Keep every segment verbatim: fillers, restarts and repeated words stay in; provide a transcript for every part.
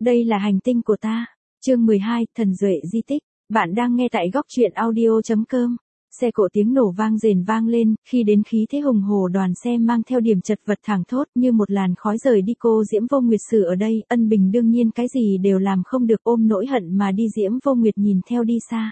Đây là hành tinh của ta. Chương mười hai, Thần Duệ di tích. Bạn đang nghe tại góc truyện audio chấm com. Xe cộ tiếng nổ vang rền vang lên, khi đến khí thế hùng hồ đoàn xe mang theo điểm chật vật thẳng thốt như một làn khói rời đi. Cô Diễm Vô Nguyệt Sử ở đây, Ân Bình đương nhiên cái gì đều làm không được, ôm nỗi hận mà đi. Diễm Vô Nguyệt nhìn theo đi xa.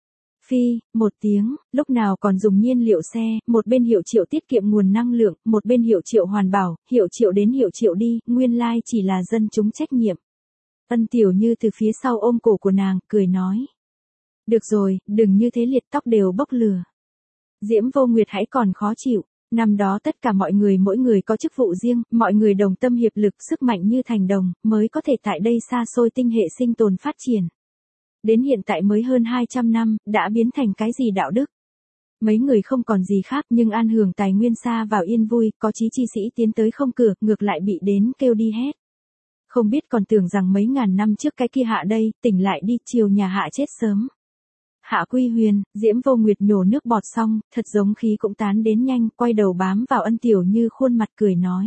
Phi, một tiếng, lúc nào còn dùng nhiên liệu xe, một bên hiệu triệu tiết kiệm nguồn năng lượng, một bên hiệu triệu hoàn bảo, hiệu triệu đến hiệu triệu đi, nguyên lai chỉ là dân chúng trách nhiệm. Ân Tiểu Như từ phía sau ôm cổ của nàng, cười nói. Được rồi, đừng như thế liệt, tóc đều bốc lửa. Diễm Vô Nguyệt hãy còn khó chịu. Năm đó tất cả mọi người mỗi người có chức vụ riêng, mọi người đồng tâm hiệp lực, sức mạnh như thành đồng, mới có thể tại đây xa xôi tinh hệ sinh tồn phát triển. Đến hiện tại mới hơn hai trăm năm, đã biến thành cái gì đạo đức. Mấy người không còn gì khác nhưng an hưởng tài nguyên xa vào yên vui, có chí chi sĩ tiến tới không cửa, ngược lại bị đến kêu đi hết. Không biết còn tưởng rằng mấy ngàn năm trước cái kia hạ đây, tỉnh lại đi, chiều nhà hạ chết sớm. Hạ Quy Huyền, Diễm Vô Nguyệt nhổ nước bọt xong, thật giống khí cũng tán đến nhanh, quay đầu bám vào Ân Tiểu Như khuôn mặt cười nói.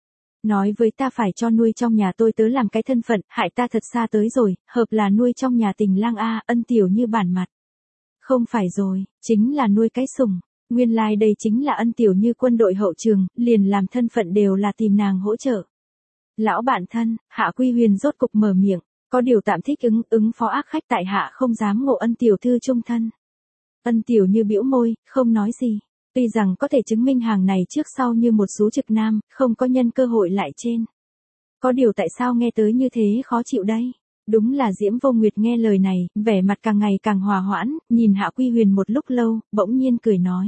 Nói với ta phải cho nuôi trong nhà tôi tớ làm cái thân phận, hại ta thật xa tới rồi, hợp là nuôi trong nhà tình lang a. Ân Tiểu Như bản mặt. Không phải rồi, chính là nuôi cái sủng. Nguyên lai like đây chính là Ân Tiểu Như quân đội hậu trường, liền làm thân phận đều là tìm nàng hỗ trợ. Lão bạn thân, Hạ Quy Huyền rốt cục mở miệng, có điều tạm thích ứng, ứng phó ác khách tại hạ không dám ngộ Ân tiểu thư chung thân. Ân Tiểu Như bĩu môi, không nói gì. Tuy rằng có thể chứng minh hàng này trước sau như một số trực nam, không có nhân cơ hội lại trên. Có điều tại sao nghe tới như thế khó chịu đây? Đúng là Diễm Vô Nguyệt nghe lời này, vẻ mặt càng ngày càng hòa hoãn, nhìn Hạ Quy Huyền một lúc lâu, bỗng nhiên cười nói.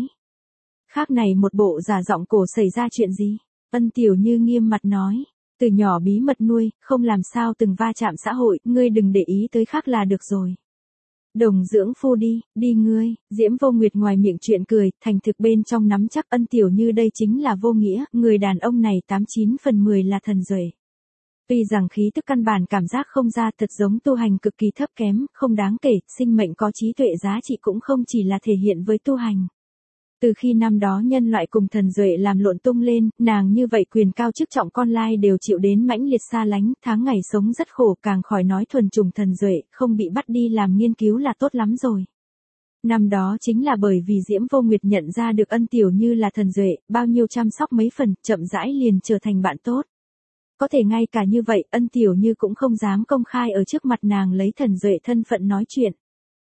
Khác này một bộ giả giọng cổ xảy ra chuyện gì? Ân Tiểu Như nghiêm mặt nói. Từ nhỏ bí mật nuôi, không làm sao từng va chạm xã hội, ngươi đừng để ý tới khác là được rồi. Đồng dưỡng phu đi, đi ngươi. Diễm Vô Nguyệt ngoài miệng chuyện cười, thành thực bên trong nắm chắc. Ân Tiểu Như đây chính là vô nghĩa, người đàn ông này tám chín phần mười là thần duệ. Tuy rằng khí tức căn bản cảm giác không ra, thật giống tu hành cực kỳ thấp kém, không đáng kể, sinh mệnh có trí tuệ giá trị cũng không chỉ là thể hiện với tu hành. Từ khi năm đó nhân loại cùng thần duệ làm lộn tung lên, nàng như vậy quyền cao chức trọng con lai đều chịu đến mãnh liệt xa lánh, tháng ngày sống rất khổ, càng khỏi nói thuần chủng thần duệ, không bị bắt đi làm nghiên cứu là tốt lắm rồi. Năm đó chính là bởi vì Diễm Vô Nguyệt nhận ra được Ân Tiểu Như là thần duệ, bao nhiêu chăm sóc mấy phần, chậm rãi liền trở thành bạn tốt. Có thể ngay cả như vậy, Ân Tiểu Như cũng không dám công khai ở trước mặt nàng lấy thần duệ thân phận nói chuyện.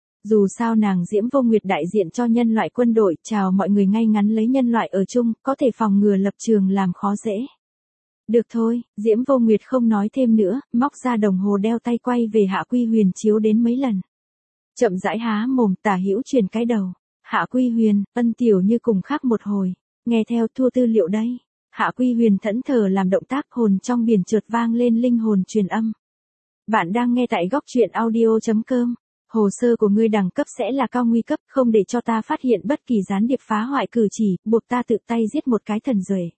Dù sao nàng Diễm Vô Nguyệt đại diện cho nhân loại quân đội, chào mọi người ngay ngắn lấy nhân loại ở chung, có thể phòng ngừa lập trường làm khó dễ. Được thôi, Diễm Vô Nguyệt không nói thêm nữa, móc ra đồng hồ đeo tay quay về Hạ Quy Huyền chiếu đến mấy lần. Chậm rãi há mồm, tả hữu truyền cái đầu. Hạ Quy Huyền, Ân Tiểu Như cùng khác một hồi, nghe theo thua tư liệu đây. Hạ Quy Huyền thẫn thờ làm động tác, hồn trong biển chợt vang lên linh hồn truyền âm. Bạn đang nghe tại góc truyện audio chấm com. Hồ sơ của ngươi đẳng cấp sẽ là cao nguy cấp, không để cho ta phát hiện bất kỳ gián điệp phá hoại cử chỉ, buộc ta tự tay giết một cái thần duệ.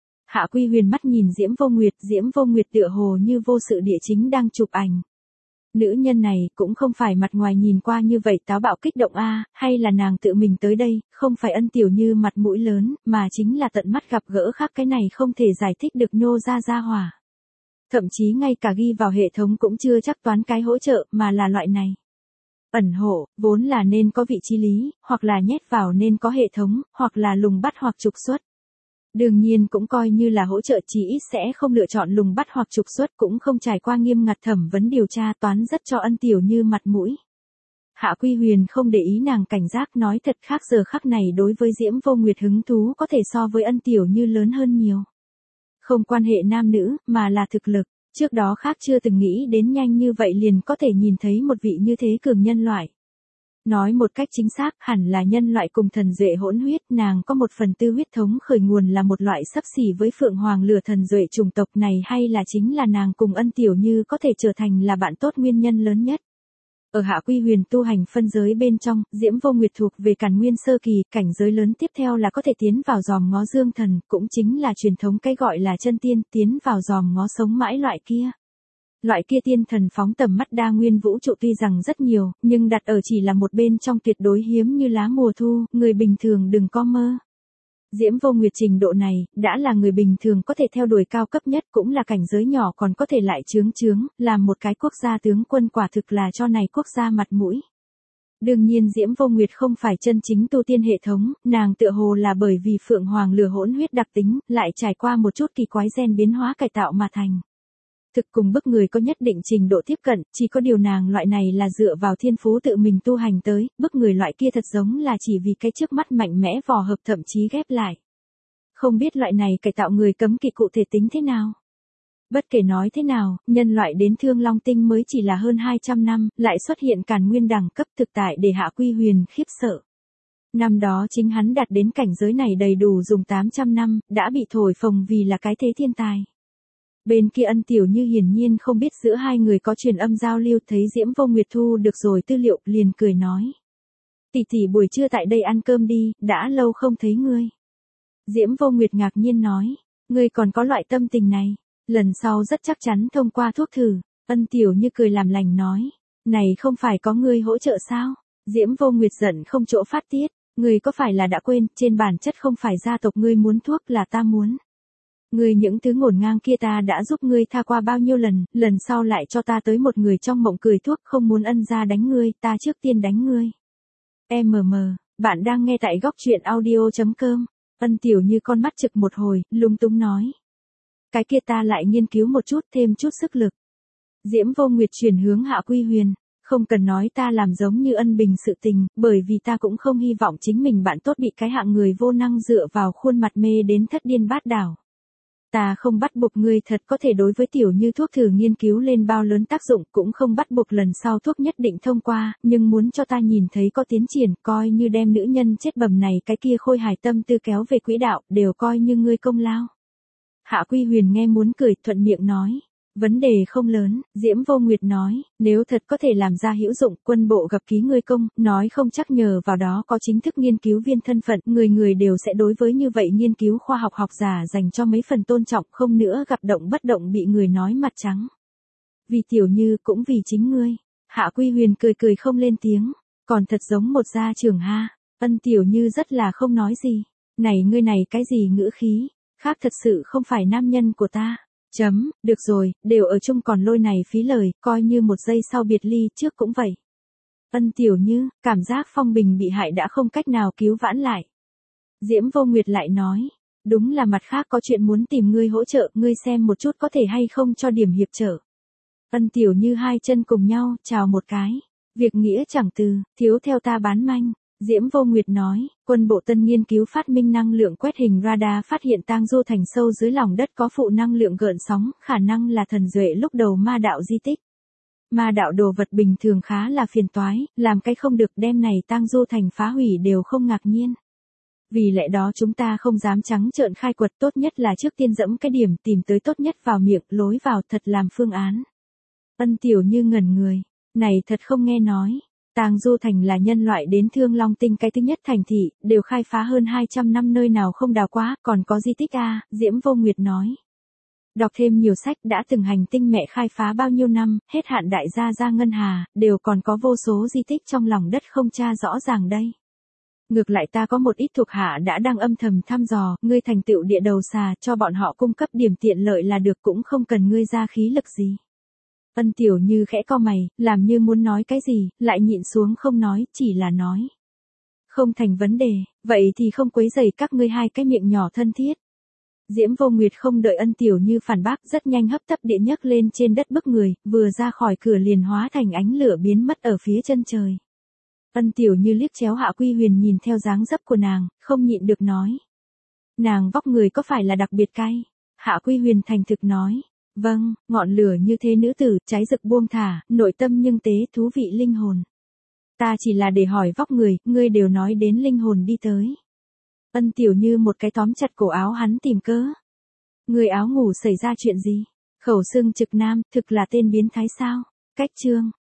Hạ Quy Huyền mắt nhìn Diễm Vô Nguyệt, Diễm Vô Nguyệt tựa hồ như vô sự địa chính đang chụp ảnh. Nữ nhân này cũng không phải mặt ngoài nhìn qua như vậy táo bạo kích động a, hay là nàng tự mình tới đây, không phải Ân Tiểu Như mặt mũi lớn, mà chính là tận mắt gặp gỡ khác, cái này không thể giải thích được nhô ra ra hỏa. Thậm chí ngay cả ghi vào hệ thống cũng chưa chắc toán cái hỗ trợ, mà là loại này. Ẩn hộ, vốn là nên có vị trí lý, hoặc là nhét vào nên có hệ thống, hoặc là lùng bắt hoặc trục xuất. Đương nhiên cũng coi như là hỗ trợ, chỉ ít sẽ không lựa chọn lùng bắt hoặc trục xuất, cũng không trải qua nghiêm ngặt thẩm vấn điều tra, toán rất cho Ân Tiểu Như mặt mũi. Hạ Quy Huyền không để ý nàng cảnh giác, nói thật khác giờ khắc này đối với Diễm Vô Nguyệt hứng thú có thể so với Ân Tiểu Như lớn hơn nhiều. Không quan hệ nam nữ, mà là thực lực. Trước đó khác chưa từng nghĩ đến nhanh như vậy liền có thể nhìn thấy một vị như thế cường nhân loại. Nói một cách chính xác, hẳn là nhân loại cùng thần duệ hỗn huyết, nàng có một phần tư huyết thống khởi nguồn là một loại xấp xỉ với Phượng Hoàng lửa thần duệ chủng tộc này, hay là chính là nàng cùng Ân Tiểu Như có thể trở thành là bạn tốt nguyên nhân lớn nhất. Ở Hạ Quy Huyền tu hành phân giới bên trong, Diễm Vô Nguyệt thuộc về Càn Nguyên sơ kỳ, cảnh giới lớn tiếp theo là có thể tiến vào giòm ngó dương thần, cũng chính là truyền thống cái gọi là chân tiên, tiến vào giòm ngó sống mãi loại kia. Loại kia tiên thần phóng tầm mắt đa nguyên vũ trụ tuy rằng rất nhiều, nhưng đặt ở chỉ là một bên trong tuyệt đối hiếm như lá mùa thu, người bình thường đừng có mơ. Diễm Vô Nguyệt trình độ này, đã là người bình thường có thể theo đuổi cao cấp nhất, cũng là cảnh giới nhỏ còn có thể lại chướng chướng, làm một cái quốc gia tướng quân quả thực là cho này quốc gia mặt mũi. Đương nhiên Diễm Vô Nguyệt không phải chân chính tu tiên hệ thống, nàng tựa hồ là bởi vì Phượng Hoàng lửa hỗn huyết đặc tính, lại trải qua một chút kỳ quái gen biến hóa cải tạo mà thành. Thực cùng bức người có nhất định trình độ tiếp cận, chỉ có điều nàng loại này là dựa vào thiên phú tự mình tu hành tới, bức người loại kia thật giống là chỉ vì cái trước mắt mạnh mẽ vò hợp thậm chí ghép lại. Không biết loại này cải tạo người cấm kỵ cụ thể tính thế nào? Bất kể nói thế nào, nhân loại đến Thương Long Tinh mới chỉ là hơn hai trăm năm, lại xuất hiện càn nguyên đẳng cấp thực tại để Hạ Quy Huyền khiếp sợ. Năm đó chính hắn đạt đến cảnh giới này đầy đủ dùng tám trăm năm, đã bị thổi phồng vì là cái thế thiên tài. Bên kia Ân Tiểu Như hiển nhiên không biết giữa hai người có truyền âm giao lưu, thấy Diễm Vô Nguyệt thu được rồi tư liệu, liền cười nói. Tỷ tỷ buổi trưa tại đây ăn cơm đi, đã lâu không thấy ngươi. Diễm Vô Nguyệt ngạc nhiên nói, ngươi còn có loại tâm tình này, lần sau rất chắc chắn thông qua thuốc thử. Ân Tiểu Như cười làm lành nói, này không phải có ngươi hỗ trợ sao? Diễm Vô Nguyệt giận không chỗ phát tiết, ngươi có phải là đã quên, trên bản chất không phải gia tộc ngươi muốn thuốc là ta muốn. Ngươi những thứ ngổn ngang kia ta đã giúp ngươi tha qua bao nhiêu lần, lần sau lại cho ta tới một người trong mộng cười thuốc, không muốn Ân gia đánh ngươi, ta trước tiên đánh ngươi. em em, bạn đang nghe tại góc truyện audio chấm com. Ân Tiểu Như con mắt trực một hồi, lúng túng nói. Cái kia ta lại nghiên cứu một chút, thêm chút sức lực. Diễm Vô Nguyệt chuyển hướng Hạ Quy Huyền, không cần nói ta làm giống như Ân Bình sự tình, bởi vì ta cũng không hy vọng chính mình bạn tốt bị cái hạng người vô năng dựa vào khuôn mặt mê đến thất điên bát đảo. Ta không bắt buộc ngươi thật có thể đối với Tiểu Như thuốc thử nghiên cứu lên bao lớn tác dụng, cũng không bắt buộc lần sau thuốc nhất định thông qua, nhưng muốn cho ta nhìn thấy có tiến triển, coi như đem nữ nhân chết bầm này cái kia khôi hài tâm tư kéo về quỹ đạo, đều coi như ngươi công lao. Hạ Quy Huyền nghe muốn cười, thuận miệng nói. Vấn đề không lớn, Diễm Vô Nguyệt nói, nếu thật có thể làm ra hữu dụng, quân bộ gặp ký ngươi công, nói không chắc nhờ vào đó có chính thức nghiên cứu viên thân phận, người người đều sẽ đối với như vậy nghiên cứu khoa học học giả dành cho mấy phần tôn trọng, không nữa gặp động bất động bị người nói mặt trắng. Vì Tiểu Như cũng vì chính ngươi. Hạ Quy Huyền cười cười không lên tiếng, còn thật giống một gia trưởng ha. Ân Tiểu Như rất là không nói gì. Này ngươi này cái gì ngữ khí, khác thật sự không phải nam nhân của ta. Chấm, được rồi, đều ở chung còn lôi này phí lời, coi như một giây sau biệt ly trước cũng vậy. Ân Tiểu Như, cảm giác Phong Bình bị hại đã không cách nào cứu vãn lại. Diễm Vô Nguyệt lại nói, đúng là mặt khác có chuyện muốn tìm ngươi hỗ trợ, ngươi xem một chút có thể hay không cho điểm hiệp trợ. Ân Tiểu Như hai chân cùng nhau, chào một cái. Việc nghĩa chẳng từ, thiếu theo ta bán manh. Diễm Vô Nguyệt nói, quân bộ tân nghiên cứu phát minh năng lượng quét hình radar phát hiện tang du thành sâu dưới lòng đất có phụ năng lượng gợn sóng, khả năng là thần duệ lúc đầu ma đạo di tích. Ma đạo đồ vật bình thường khá là phiền toái, làm cái không được đem này tang du thành phá hủy đều không ngạc nhiên. Vì lẽ đó chúng ta không dám trắng trợn khai quật, tốt nhất là trước tiên dẫm cái điểm tìm tới tốt nhất vào miệng, lối vào thật làm phương án. Ân Tiểu Như ngẩn người, này thật không nghe nói. Tang Du Thành là nhân loại đến Thương Long Tinh cái thứ nhất thành thị, đều khai phá hơn hai trăm năm nơi nào không đào quá, còn có di tích a, Diễm Vô Nguyệt nói. Đọc thêm nhiều sách, đã từng hành tinh mẹ khai phá bao nhiêu năm, hết hạn đại gia gia ngân hà, đều còn có vô số di tích trong lòng đất không tra rõ ràng đây. Ngược lại ta có một ít thuộc hạ đã đang âm thầm thăm dò, ngươi thành tựu địa đầu xà, cho bọn họ cung cấp điểm tiện lợi là được, cũng không cần ngươi ra khí lực gì. Ân Tiểu Như khẽ cau mày, làm như muốn nói cái gì, lại nhịn xuống không nói, chỉ là nói. Không thành vấn đề, vậy thì không quấy rầy các ngươi hai cái miệng nhỏ thân thiết. Diễm Vô Nguyệt không đợi Ân Tiểu Như phản bác, rất nhanh hấp tấp địa nhấc lên trên đất bức người, vừa ra khỏi cửa liền hóa thành ánh lửa biến mất ở phía chân trời. Ân Tiểu Như liếc chéo Hạ Quy Huyền nhìn theo dáng dấp của nàng, không nhịn được nói. Nàng vóc người có phải là đặc biệt cay? Hạ Quy Huyền thành thực nói. Vâng, ngọn lửa như thế nữ tử, cháy rực buông thả, nội tâm nhưng tế thú vị linh hồn. Ta chỉ là để hỏi vóc người, ngươi đều nói đến linh hồn đi tới. Ân Tiểu Như một cái tóm chặt cổ áo hắn tìm cớ. Người áo ngủ xảy ra chuyện gì? Khẩu xương trực nam, thực là tên biến thái sao? Cách chương.